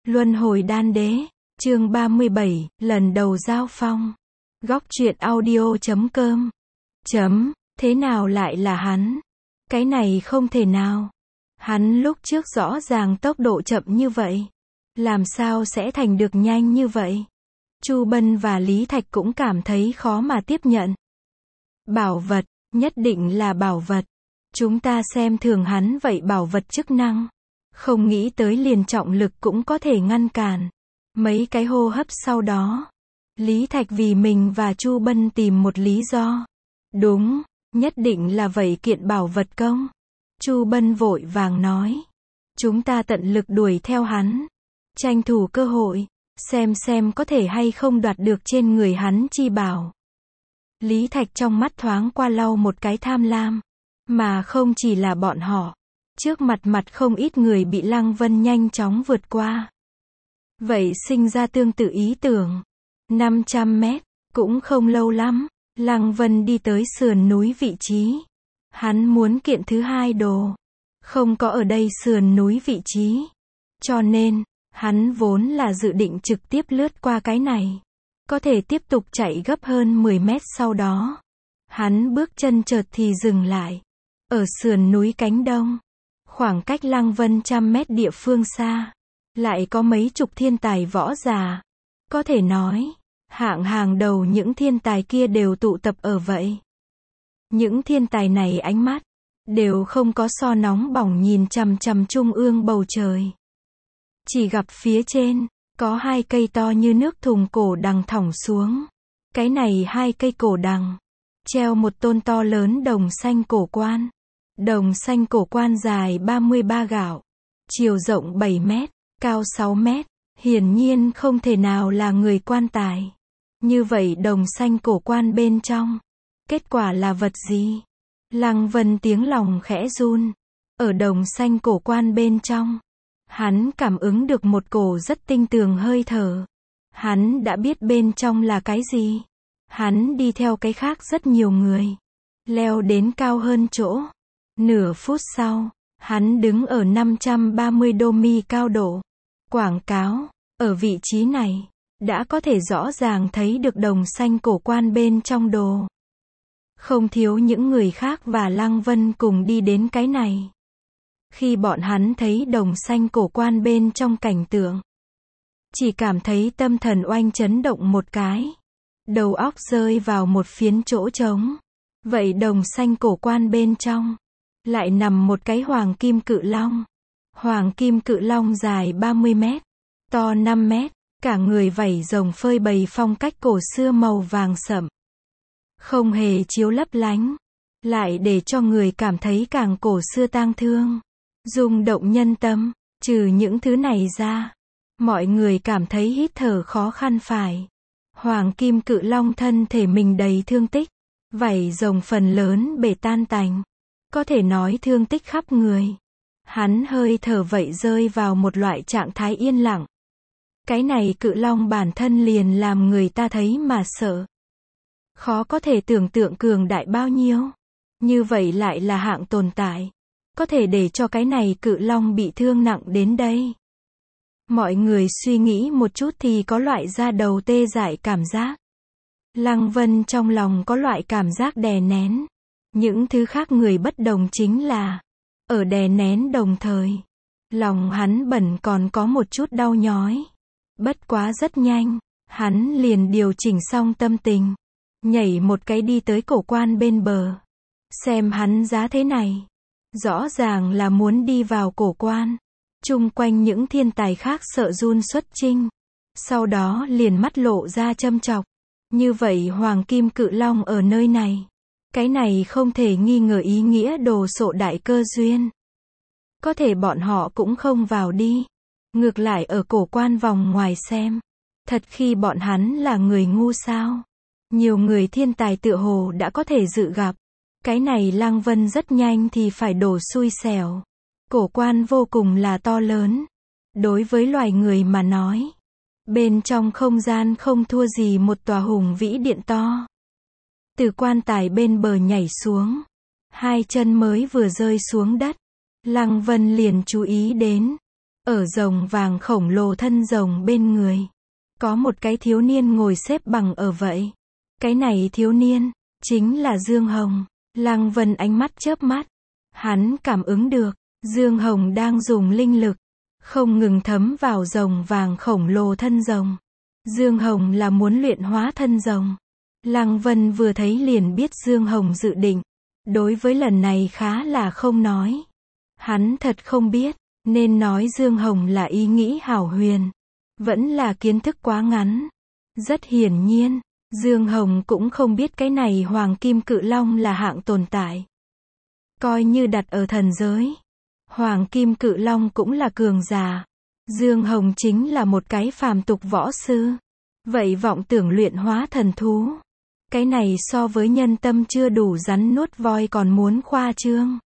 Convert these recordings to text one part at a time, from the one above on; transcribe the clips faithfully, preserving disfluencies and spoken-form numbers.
Luân hồi đan đế, chương ba mươi bảy, lần đầu giao phong. Góc truyện audio chấm com. Chấm, thế nào lại là hắn? Cái này không thể nào. Hắn lúc trước rõ ràng tốc độ chậm như vậy. Làm sao sẽ thành được nhanh như vậy? Chu Bân và Lý Thạch cũng cảm thấy khó mà tiếp nhận. Bảo vật, nhất định là bảo vật. Chúng ta xem thường hắn vậy bảo vật chức năng. Không nghĩ tới liền trọng lực cũng có thể ngăn cản. Mấy cái hô hấp sau đó, Lý Thạch vì mình và Chu Bân tìm một lý do. Đúng, nhất định là vậy kiện bảo vật công. Chu Bân vội vàng nói. Chúng ta tận lực đuổi theo hắn. Tranh thủ cơ hội, xem xem có thể hay không đoạt được trên người hắn chi bảo. Lý Thạch trong mắt thoáng qua lau một cái tham lam. Mà không chỉ là bọn họ. Trước mặt mặt không ít người bị Lăng Vân nhanh chóng vượt qua. Vậy sinh ra tương tự ý tưởng. năm trăm mét, cũng không lâu lắm, Lăng Vân đi tới sườn núi vị trí. Hắn muốn kiện thứ hai đồ. Không có ở đây sườn núi vị trí. Cho nên, hắn vốn là dự định trực tiếp lướt qua cái này. Có thể tiếp tục chạy gấp hơn mười mét sau đó. Hắn bước chân chợt thì dừng lại. Ở sườn núi cánh đông. Khoảng cách Lăng Vân trăm mét địa phương xa. Lại có mấy chục thiên tài võ giả. Có thể nói, hạng hàng đầu những thiên tài kia đều tụ tập ở vậy. Những thiên tài này ánh mắt, đều không có so nóng bỏng nhìn chằm chằm trung ương bầu trời. Chỉ gặp phía trên, có hai cây to như nước thùng cổ đằng thõng xuống. Cái này hai cây cổ đằng, treo một tôn to lớn đồng xanh cổ quan. Đồng xanh cổ quan dài ba mươi ba gạo, chiều rộng bảy mét, cao sáu mét, hiển nhiên không thể nào là người quan tài. Như vậy đồng xanh cổ quan bên trong, kết quả là vật gì? Lăng Vân tiếng lòng khẽ run. Ở đồng xanh cổ quan bên trong, hắn cảm ứng được một cổ rất tinh tường hơi thở. Hắn đã biết bên trong là cái gì. Hắn đi theo cái khác rất nhiều người, leo đến cao hơn chỗ. Nửa phút sau, hắn đứng ở năm trăm ba mươi đô mi cao độ. Quảng cáo, ở vị trí này, đã có thể rõ ràng thấy được đồng xanh cổ quan bên trong đồ. Không thiếu những người khác và Lăng Vân cùng đi đến cái này. Khi bọn hắn thấy đồng xanh cổ quan bên trong cảnh tượng, chỉ cảm thấy tâm thần oanh chấn động một cái. Đầu óc rơi vào một phiến chỗ trống. Vậy đồng xanh cổ quan bên trong, lại nằm một cái hoàng kim cự long. Hoàng kim cự long dài ba mươi mét, to năm mét, cả người vảy rồng phơi bày phong cách cổ xưa màu vàng sẫm. Không hề chiếu lấp lánh, lại để cho người cảm thấy càng cổ xưa tang thương, rung động nhân tâm. Trừ những thứ này ra, mọi người cảm thấy hít thở khó khăn phải. Hoàng kim cự long thân thể mình đầy thương tích, vảy rồng phần lớn bể tan tành. Có thể nói thương tích khắp người. Hắn hơi thở vậy rơi vào một loại trạng thái yên lặng. Cái này cự long bản thân liền làm người ta thấy mà sợ. Khó có thể tưởng tượng cường đại bao nhiêu. Như vậy lại là hạng tồn tại. Có thể để cho cái này cự long bị thương nặng đến đây. Mọi người suy nghĩ một chút thì có loại da đầu tê dại cảm giác. Lăng Vân trong lòng có loại cảm giác đè nén. Những thứ khác người bất đồng chính là, ở đè nén đồng thời, lòng hắn bẩn còn có một chút đau nhói. Bất quá rất nhanh, hắn liền điều chỉnh xong tâm tình, nhảy một cái đi tới cổ quan bên bờ. Xem hắn giá thế này, rõ ràng là muốn đi vào cổ quan. Chung quanh những thiên tài khác sợ run xuất trinh. Sau đó liền mắt lộ ra châm chọc. Như vậy hoàng kim cự long ở nơi này. Cái này không thể nghi ngờ ý nghĩa đồ sộ đại cơ duyên. Có thể bọn họ cũng không vào đi. Ngược lại ở cổ quan vòng ngoài xem. Thật khi bọn hắn là người ngu sao. Nhiều người thiên tài tựa hồ đã có thể dự gặp. Cái này Lăng Vân rất nhanh thì phải đổ xui xẻo. Cổ quan vô cùng là to lớn. Đối với loài người mà nói. Bên trong không gian không thua gì một tòa hùng vĩ điện to. Từ quan tài bên bờ nhảy xuống. Hai chân mới vừa rơi xuống đất. Lăng Vân liền chú ý đến. Ở rồng vàng khổng lồ thân rồng bên người, có một cái thiếu niên ngồi xếp bằng ở vậy. Cái này thiếu niên, chính là Dương Hồng. Lăng Vân ánh mắt chớp mắt. Hắn cảm ứng được, Dương Hồng đang dùng linh lực, không ngừng thấm vào rồng vàng khổng lồ thân rồng. Dương Hồng là muốn luyện hóa thân rồng. Lăng Vân vừa thấy liền biết Dương Hồng dự định. Đối với lần này khá là không nói. Hắn thật không biết, nên nói Dương Hồng là ý nghĩ hảo huyền. Vẫn là kiến thức quá ngắn. Rất hiển nhiên, Dương Hồng cũng không biết cái này Hoàng Kim Cự Long là hạng tồn tại. Coi như đặt ở thần giới, Hoàng Kim Cự Long cũng là cường giả. Dương Hồng chính là một cái phàm tục võ sư. Vậy vọng tưởng luyện hóa thần thú. Cái này so với nhân tâm chưa đủ rắn nuốt voi còn muốn khoa trương.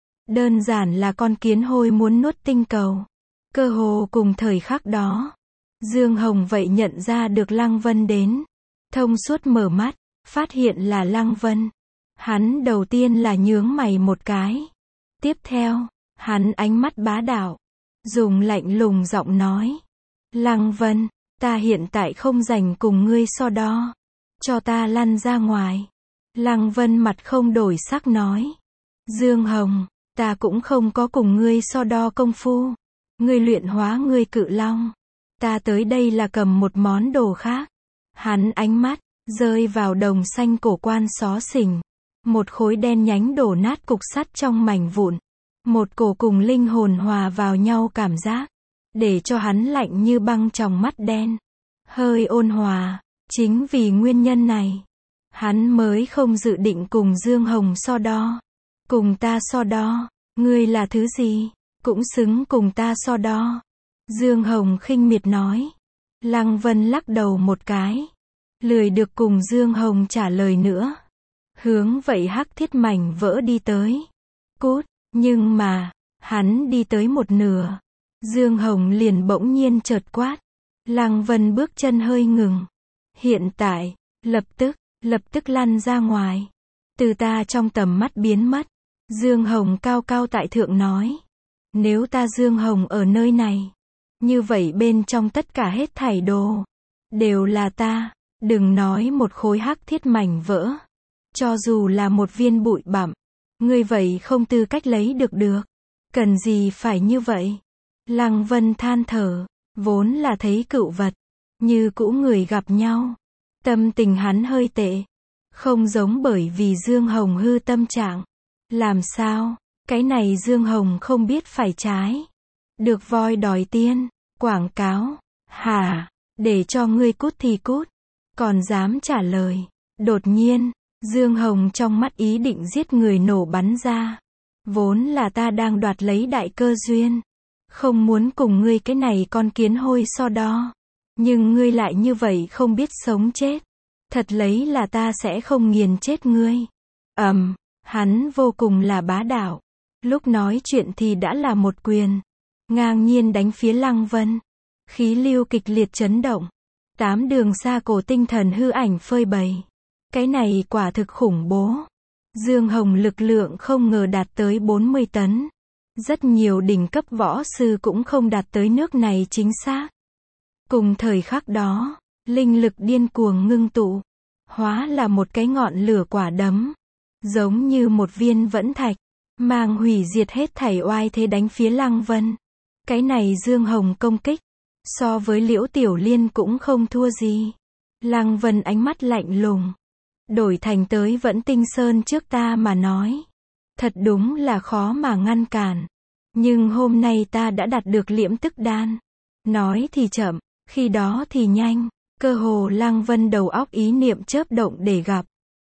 Đơn giản là con kiến hôi muốn nuốt tinh cầu. Cơ hồ cùng thời khắc đó, Dương Hồng vậy nhận ra được Lăng Vân đến. Thông suốt mở mắt, phát hiện là Lăng Vân. Hắn đầu tiên là nhướng mày một cái. Tiếp theo, hắn ánh mắt bá đạo, dùng lạnh lùng giọng nói. Lăng Vân, ta hiện tại không rảnh cùng ngươi so đo. Cho ta lăn ra ngoài. Lăng Vân mặt không đổi sắc nói. Dương Hồng, ta cũng không có cùng ngươi so đo công phu. Ngươi luyện hóa ngươi cự long. Ta tới đây là cầm một món đồ khác. Hắn ánh mắt, rơi vào đồng xanh cổ quan xó xỉnh. Một khối đen nhánh đổ nát cục sắt trong mảnh vụn. Một cổ cùng linh hồn hòa vào nhau cảm giác. Để cho hắn lạnh như băng trong mắt đen. Hơi ôn hòa. Chính vì nguyên nhân này, hắn mới không dự định cùng Dương Hồng so đo. Cùng ta so đo, ngươi là thứ gì, cũng xứng cùng ta so đo. Dương Hồng khinh miệt nói. Lăng Vân lắc đầu một cái. Lười được cùng Dương Hồng trả lời nữa. Hướng vậy hắc thiết mảnh vỡ đi tới. Cút, nhưng mà, hắn đi tới một nửa. Dương Hồng liền bỗng nhiên chợt quát. Lăng Vân bước chân hơi ngừng. Hiện tại, lập tức, lập tức lăn ra ngoài. Từ ta trong tầm mắt biến mất. Dương Hồng cao cao tại thượng nói. Nếu ta Dương Hồng ở nơi này, như vậy bên trong tất cả hết thảy đồ, đều là ta. Đừng nói một khối hắc thiết mảnh vỡ. Cho dù là một viên bụi bặm, ngươi vậy không tư cách lấy được được. Cần gì phải như vậy? Lăng Vân than thở, vốn là thấy cựu vật. Như cũ người gặp nhau. Tâm tình hắn hơi tệ. Không giống bởi vì Dương Hồng hư tâm trạng. Làm sao? Cái này Dương Hồng không biết phải trái. Được voi đòi tiên. Quảng cáo. Hả? Để cho ngươi cút thì cút. Còn dám trả lời. Đột nhiên, Dương Hồng trong mắt ý định giết người nổ bắn ra. Vốn là ta đang đoạt lấy đại cơ duyên. Không muốn cùng ngươi cái này con kiến hôi so đo. Nhưng ngươi lại như vậy không biết sống chết. Thật lấy là ta sẽ không nghiền chết ngươi. Ầm, um, hắn vô cùng là bá đạo. Lúc nói chuyện thì đã là một quyền. Ngang nhiên đánh phía Lăng Vân. Khí lưu kịch liệt chấn động. Tám đường xa cổ tinh thần hư ảnh phơi bày. Cái này quả thực khủng bố. Dương Hồng lực lượng không ngờ đạt tới bốn mươi tấn. Rất nhiều đỉnh cấp võ sư cũng không đạt tới nước này chính xác. Cùng thời khắc đó, linh lực điên cuồng ngưng tụ, hóa là một cái ngọn lửa quả đấm, giống như một viên vẫn thạch, mang hủy diệt hết thảy oai thế đánh phía Lăng Vân. Cái này Dương Hồng công kích, so với Liễu Tiểu Liên cũng không thua gì. Lăng Vân ánh mắt lạnh lùng, đổi thành tới Vẫn Tinh Sơn trước ta mà nói. Thật đúng là khó mà ngăn cản. Nhưng hôm nay ta đã đạt được liễm tức đan. Nói thì chậm, khi đó thì nhanh. Cơ hồ Lăng Vân đầu óc ý niệm chớp động để gặp.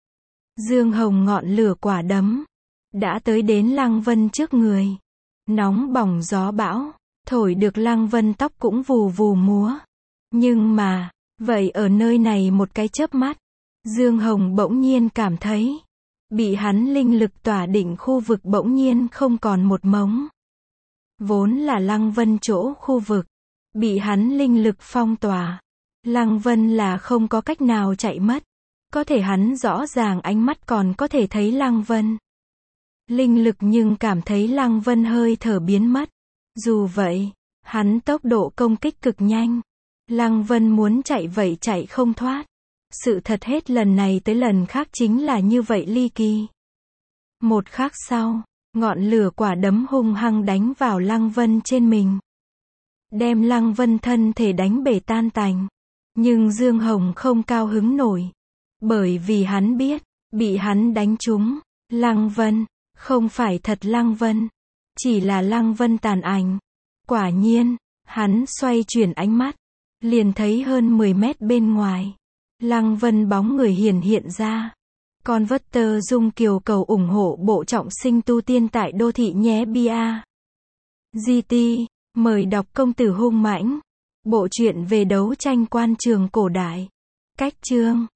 Dương Hồng ngọn lửa quả đấm. Đã tới đến Lăng Vân trước người. Nóng bỏng gió bão. Thổi được Lăng Vân tóc cũng vù vù múa. Nhưng mà, vậy ở nơi này một cái chớp mắt. Dương Hồng bỗng nhiên cảm thấy. Bị hắn linh lực tỏa định khu vực bỗng nhiên không còn một mống. Vốn là Lăng Vân chỗ khu vực. Bị hắn linh lực phong tỏa. Lăng Vân là không có cách nào chạy mất. Có thể hắn rõ ràng ánh mắt còn có thể thấy Lăng Vân. Linh lực nhưng cảm thấy Lăng Vân hơi thở biến mất. Dù vậy, Hắn tốc độ công kích cực nhanh. Lăng Vân muốn chạy vậy chạy không thoát. Sự thật hết lần này tới lần khác chính là như vậy ly kỳ. Một khắc sau, ngọn lửa quả đấm hung hăng đánh vào Lăng Vân trên mình. Đem Lăng Vân thân thể đánh bể tan tành. Nhưng Dương Hồng không cao hứng nổi. Bởi vì hắn biết, bị hắn đánh trúng, Lăng Vân, không phải thật Lăng Vân. Chỉ là Lăng Vân tàn ảnh. Quả nhiên, hắn xoay chuyển ánh mắt. Liền thấy hơn mười mét bên ngoài. Lăng Vân bóng người hiển hiện ra. Con vất tơ dung kiều cầu ủng hộ bộ trọng sinh tu tiên tại đô thị nhé bia. giê tê, mời đọc Công tử hung mãnh. Bộ truyện về đấu tranh quan trường cổ đại. Cách chương